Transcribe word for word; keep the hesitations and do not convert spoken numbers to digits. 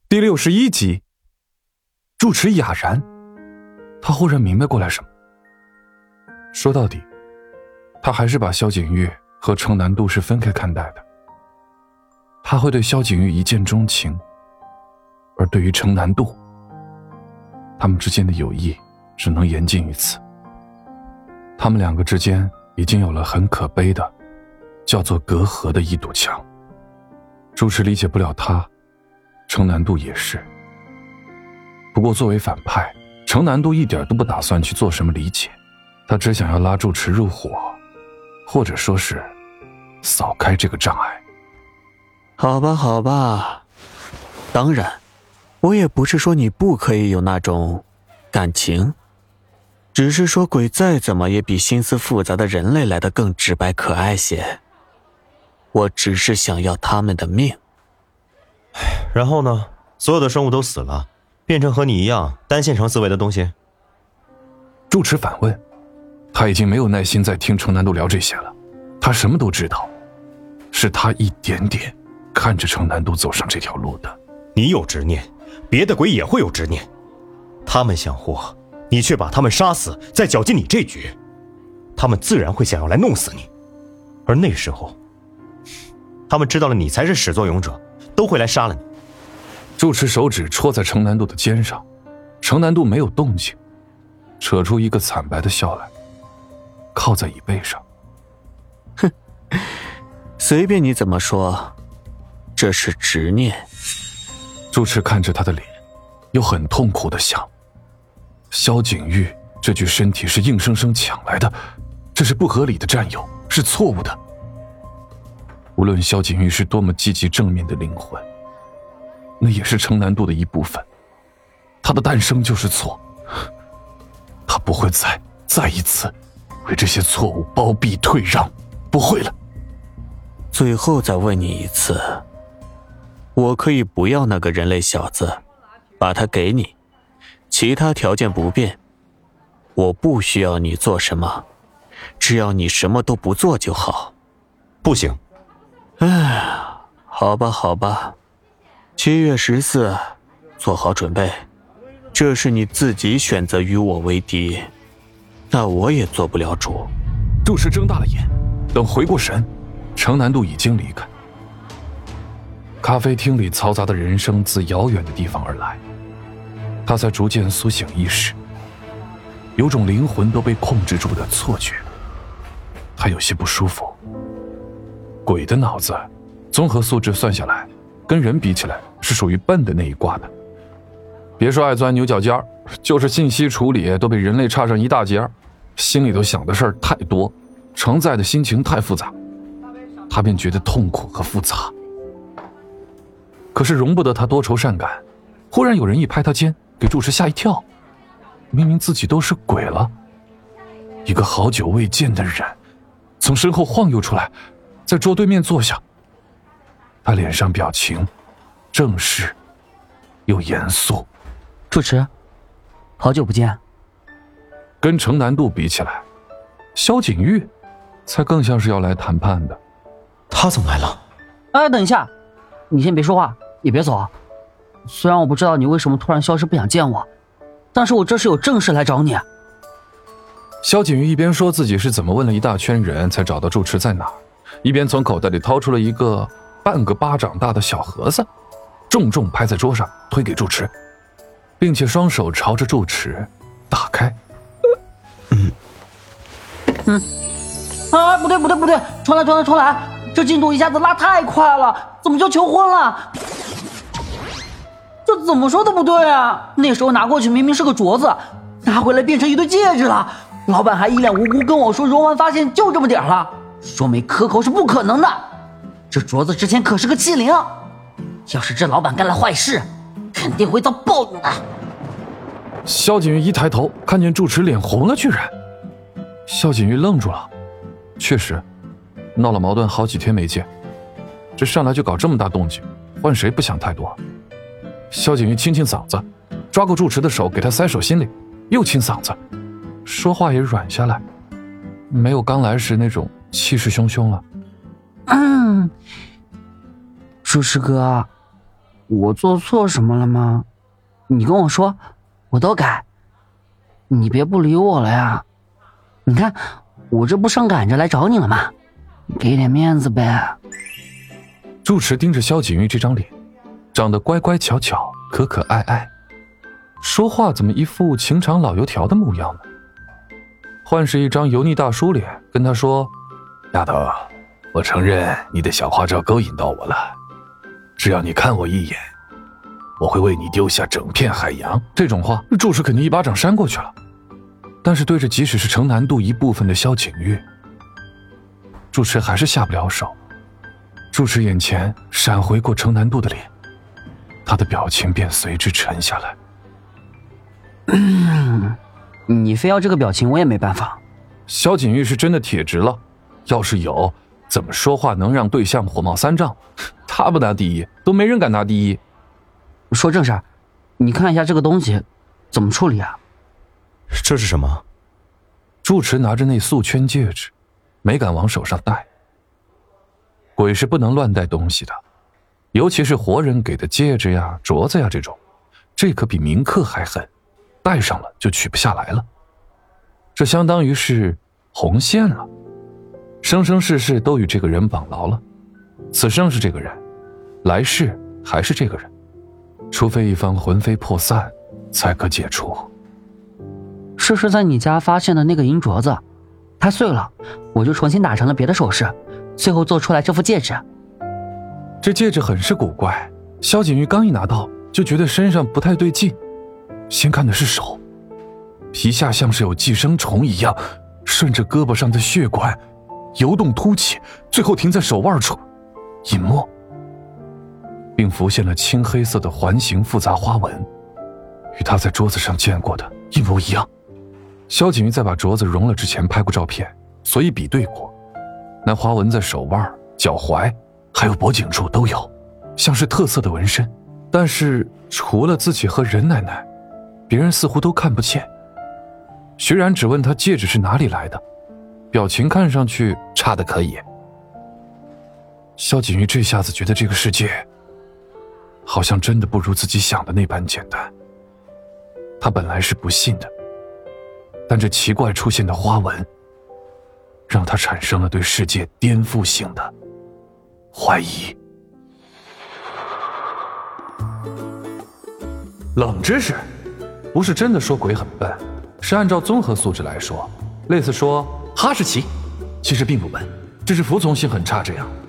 第六十一集，住持哑然，他忽然明白过来什么。说到底，他还是把萧景玉和程南渡是分开看待的。他会对萧景玉一见钟情，而对于程南渡，他们之间的友谊只能言尽于此。他们两个之间已经有了很可悲的，叫做隔阂的一堵墙。住持理解不了他，程南渡也是。不过作为反派，程南渡一点都不打算去做什么理解，他只想要拉住持入伙，或者说是扫开这个障碍。 好吧好吧，当然我也不是说你不可以有那种感情，只是说鬼再怎么也比心思复杂的人类来得更直白可爱些。我只是想要他们的命。 然后呢？所有的生物都死了，变成和你一样单线程思维的东西。 住持反问，他已经没有耐心再听程南渡聊这些了，他什么都知道，是他一点点看着程南渡走上这条路的。 你有执念，别的鬼也会有执念，他们想活，你却把他们杀死，再搅进你这局，他们自然会想要来弄死你。而那时候，他们知道了你才是始作俑者，都会来杀了你。 住持手指戳在程南渡的肩上，程南渡没有动静，扯出一个惨白的笑来，靠在椅背上。 哼，随便你怎么说，这是执念。 住持看着他的脸，又很痛苦地想，萧景玉这具身体是硬生生抢来的，这是不合理的占有，是错误的。无论萧景玉是多么积极正面的灵魂，那也是程南渡的一部分，他的诞生就是错，他不会再再一次为这些错误包庇退让，不会了。 最后再问你一次，我可以不要那个人类小子，把他给你，其他条件不变，我不需要你做什么，只要你什么都不做就好。 不行。 唉，好吧好吧，七月十四，做好准备。这是你自己选择与我为敌，那我也做不了主。 住持睁大了眼，等回过神，程南渡已经离开。咖啡厅里嘈杂的人声自遥远的地方而来，他才逐渐苏醒意识，有种灵魂都被控制住的错觉。他有些不舒服。鬼的脑子综合素质算下来，跟人比起来是属于笨的那一挂的。别说爱钻牛角尖，就是信息处理都比人类差上一大截，心里头想的事儿太多，承载的心情太复杂，他便觉得痛苦和复杂。可是容不得他多愁善感，忽然有人一拍他肩，给住持吓一跳。明明自己都是鬼了，一个好久未见的人从身后晃悠出来，在桌对面坐下。他脸上表情正式又严肃。 住持，好久不见。 跟程南渡比起来，萧景玉才更像是要来谈判的。 他怎么来了？ 哎，等一下，你先别说话，也别走啊。虽然我不知道你为什么突然消失不想见我，但是我这是有正事来找你。 萧景玉一边说自己是怎么问了一大圈人才找到住持在哪儿，一边从口袋里掏出了一个半个巴掌大的小盒子，重重拍在桌上，推给住持，并且双手朝着住持打开。 嗯嗯，啊，不对不对不对，重来重来重来，这进度一下子拉太快了，怎么就求婚了？这怎么说都不对啊！那时候拿过去明明是个镯子，拿回来变成一对戒指了。老板还一脸无辜跟我说揉完发现就这么点了，说没磕口是不可能的。这镯子之前可是个器灵，要是这老板干了坏事，肯定会遭报应的。 萧景玉一抬头看见住持脸红了，居然。萧景玉愣住了，确实闹了矛盾好几天没见，这上来就搞这么大动静，换谁不想太多。萧景玉清清嗓子，抓过住持的手给他塞手心里，又清嗓子，说话也软下来，没有刚来时那种气势汹汹了。 嗯，住持哥， 我做错什么了吗？你跟我说，我都改。你别不理我了呀！你看，我这不上赶着来找你了吗？给点面子呗。 住持盯着萧景玉这张脸，长得乖乖巧巧、可可爱爱，说话怎么一副情场老油条的模样呢？换是一张油腻大叔脸，跟他说：“丫头，我承认你的小花招勾引到我了，只要你看我一眼，我会为你丢下整片海洋。”这种话，住持肯定一巴掌扇过去了。但是对着即使是城南渡一部分的萧景玉，住持还是下不了手。住持眼前闪回过城南渡的脸，他的表情便随之沉下来。 嗯，你非要这个表情，我也没办法。 萧景玉是真的铁直了，要是有，怎么说话能让对象火冒三丈？他不拿第一，都没人敢拿第一。 说正事儿，你看一下这个东西怎么处理啊？ 这是什么？ 住持拿着那素圈戒指，没敢往手上戴。鬼是不能乱戴东西的，尤其是活人给的戒指呀、镯子呀这种，这可比铭刻还狠，戴上了就取不下来了。这相当于是红线了，生生世世都与这个人绑牢了。此生是这个人，来世还是这个人，除非一方魂飞魄散，才可解除。 这是在你家发现的那个银镯子，它碎了，我就重新打成了别的首饰，最后做出来这副戒指。 这戒指很是古怪，萧景玉刚一拿到就觉得身上不太对劲。先看的是手，皮下像是有寄生虫一样，顺着胳膊上的血管游动凸起，最后停在手腕处，隐没，并浮现了青黑色的环形复杂花纹，与他在桌子上见过的一模一样。萧景玉在把镯子融了之前拍过照片，所以比对过，那花纹在手腕、脚踝还有脖颈处都有，像是特色的纹身。但是除了自己和任奶奶，别人似乎都看不见。徐然只问他戒指是哪里来的，表情看上去差得可以。萧景玉这下子觉得这个世界好像真的不如自己想的那般简单。他本来是不信的，但这奇怪出现的花纹让他产生了对世界颠覆性的怀疑。冷知识，不是真的说鬼很笨，是按照综合素质来说，类似说哈士奇其实并不笨，只是服从性很差这样。